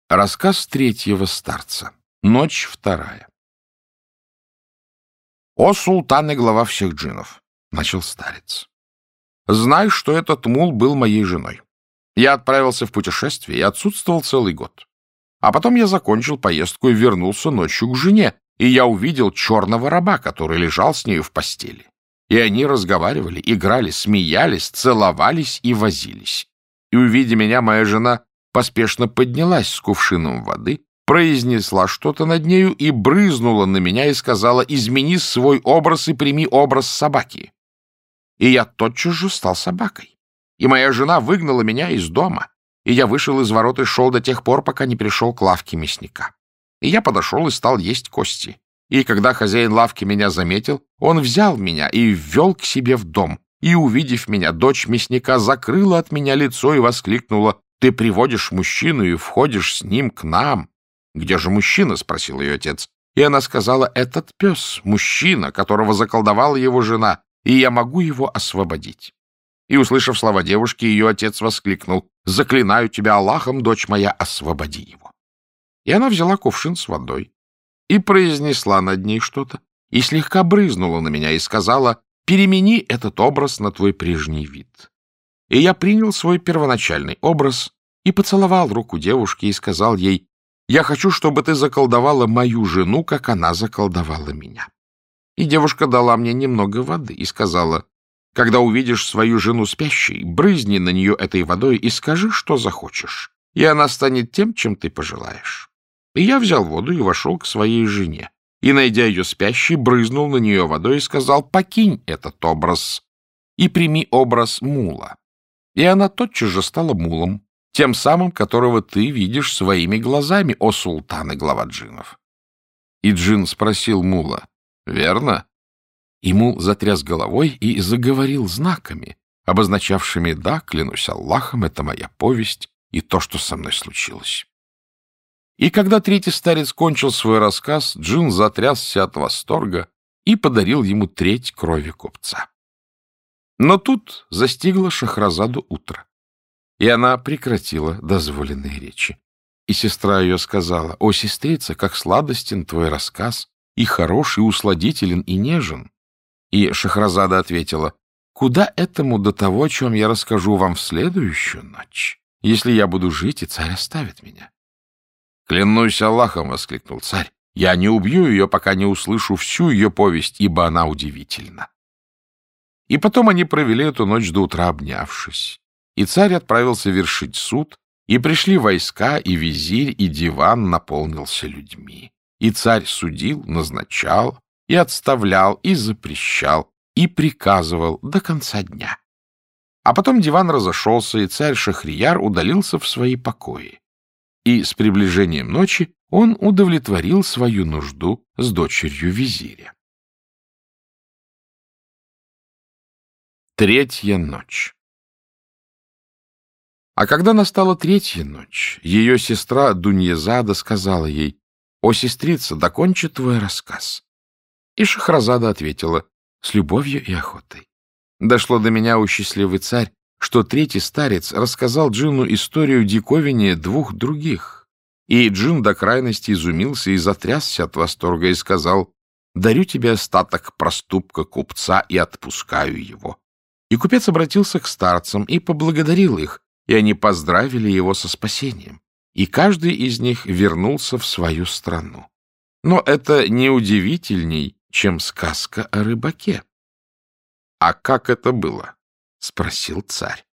Рассказ третьего старца. Ночь вторая. «О, султан и глава всех джиннов!» — начал старец. «Знай, что этот мул был моей женой. Я отправился в путешествие и отсутствовал целый год. А потом я закончил поездку и вернулся ночью к жене, и я увидел черного раба, который лежал с нею в постели. И они разговаривали, играли, смеялись, целовались и возились. И, увидя меня, моя жена поспешно поднялась с кувшином воды, произнесла что-то над нею и брызнула на меня и сказала: «Измени свой образ и прими образ собаки». И я тотчас же стал собакой. И моя жена выгнала меня из дома, и я вышел из ворот и шел до тех пор, пока не пришел к лавке мясника. И я подошел и стал есть кости. И когда хозяин лавки меня заметил, он взял меня и ввел к себе в дом. И, увидев меня, дочь мясника закрыла от меня лицо и воскликнула: «Ты приводишь мужчину и входишь с ним к нам». «Где же мужчина?» — спросил ее отец. И она сказала: «Этот пес, мужчина, которого заколдовала его жена, и я могу его освободить». И, услышав слова девушки, ее отец воскликнул: «Заклинаю тебя Аллахом, дочь моя, освободи его». И она взяла кувшин с водой и произнесла над ней что-то, и слегка брызнула на меня и сказала: «Перемени этот образ на твой прежний вид». И я принял свой первоначальный образ и поцеловал руку девушки и сказал ей: «Я хочу, чтобы ты заколдовала мою жену, как она заколдовала меня». И девушка дала мне немного воды и сказала: «Когда увидишь свою жену спящей, брызни на нее этой водой и скажи, что захочешь, и она станет тем, чем ты пожелаешь». И я взял воду и вошел к своей жене, и, найдя ее спящей, брызнул на нее водой и сказал: «Покинь этот образ и прими образ мула». И она тотчас же стала мулом, тем самым, которого ты видишь своими глазами, о султан и глава джиннов. И джинн спросил мула: «Верно?» И мул затряс головой и заговорил знаками, обозначавшими: «Да, клянусь Аллахом, это моя повесть и то, что со мной случилось». И когда третий старец кончил свой рассказ, джинн затрясся от восторга и подарил ему треть крови купца. Но тут застигло Шахразаду утро, и она прекратила дозволенные речи. И сестра ее сказала: «О, сестрица, как сладостен твой рассказ, и хорош, и усладителен, и нежен». И Шахразада ответила: «Куда этому до того, о чем я расскажу вам в следующую ночь, если я буду жить, и царь оставит меня?» «Клянусь Аллахом!» — воскликнул царь. «Я не убью ее, пока не услышу всю ее повесть, ибо она удивительна». И потом они провели эту ночь до утра, обнявшись. И царь отправился вершить суд, и пришли войска, и визирь, и диван наполнился людьми. И царь судил, назначал, и отставлял, и запрещал, и приказывал до конца дня. А потом диван разошелся, и царь Шахрияр удалился в свои покои. И с приближением ночи он удовлетворил свою нужду с дочерью визиря. Третья ночь. А когда настала третья ночь, ее сестра Дуньязада сказала ей: «О, сестрица, докончи твой рассказ». И Шахразада ответила: «С любовью и охотой. Дошло до меня, о счастливый царь, что третий старец рассказал джинну историю диковине двух других». И джин до крайности изумился и затрясся от восторга и сказал: «Дарю тебе остаток проступка купца и отпускаю его». И купец обратился к старцам и поблагодарил их, и они поздравили его со спасением, и каждый из них вернулся в свою страну. Но это не удивительней, чем сказка о рыбаке. — А как это было? — спросил царь.